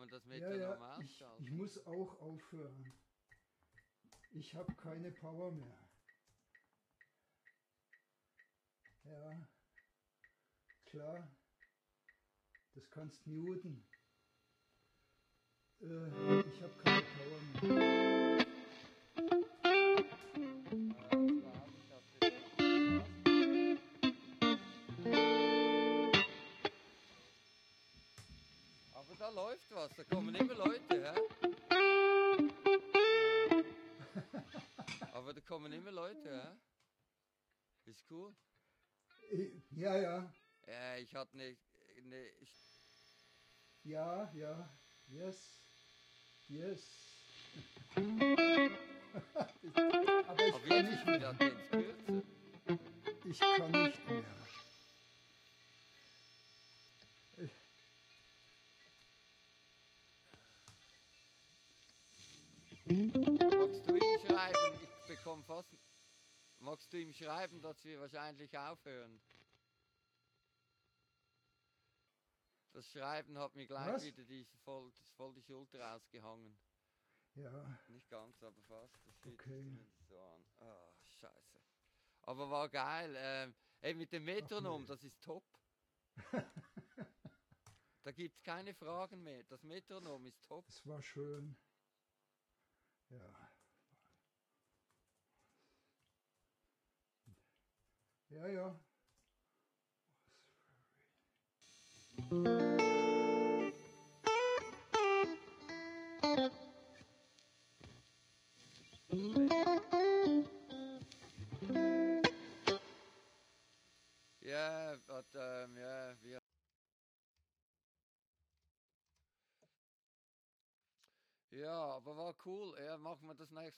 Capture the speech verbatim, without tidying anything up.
man das Ja, ja, Metronom ich, ausschalten? ich muss auch aufhören. Ich habe keine Power mehr. Ja, klar. Das kannst muten. Äh, ich habe keine Power mehr. Aber da läuft was, da kommen immer Leute, hä? Aber da kommen immer Leute, hä? Ist cool. Ja, ja. Ja, ich hatte eine... eine Ja, ja. Yes. Yes. Aber ich Aber kann jetzt nicht ist die mehr. Latenz kürzer. Ich kann nicht mehr. Magst du ihm schreiben? Ich bekomme fast... Magst du ihm schreiben, dass wir wahrscheinlich aufhören? Das Schreiben hat mir gleich Was? wieder die, voll, das voll die Schulter ausgehangen. Ja. Nicht ganz, aber fast. Das fühlt Okay. sich zumindest so an. Ah, scheiße. Aber war geil. Ähm, ey, mit dem Metronom, nee. das ist top. Da gibt es keine Fragen mehr. Das Metronom ist top. Es war schön. Ja. Ja, ja. Yeah, but um, yeah, we ja, aber war cool. Ja, machen wir das nächste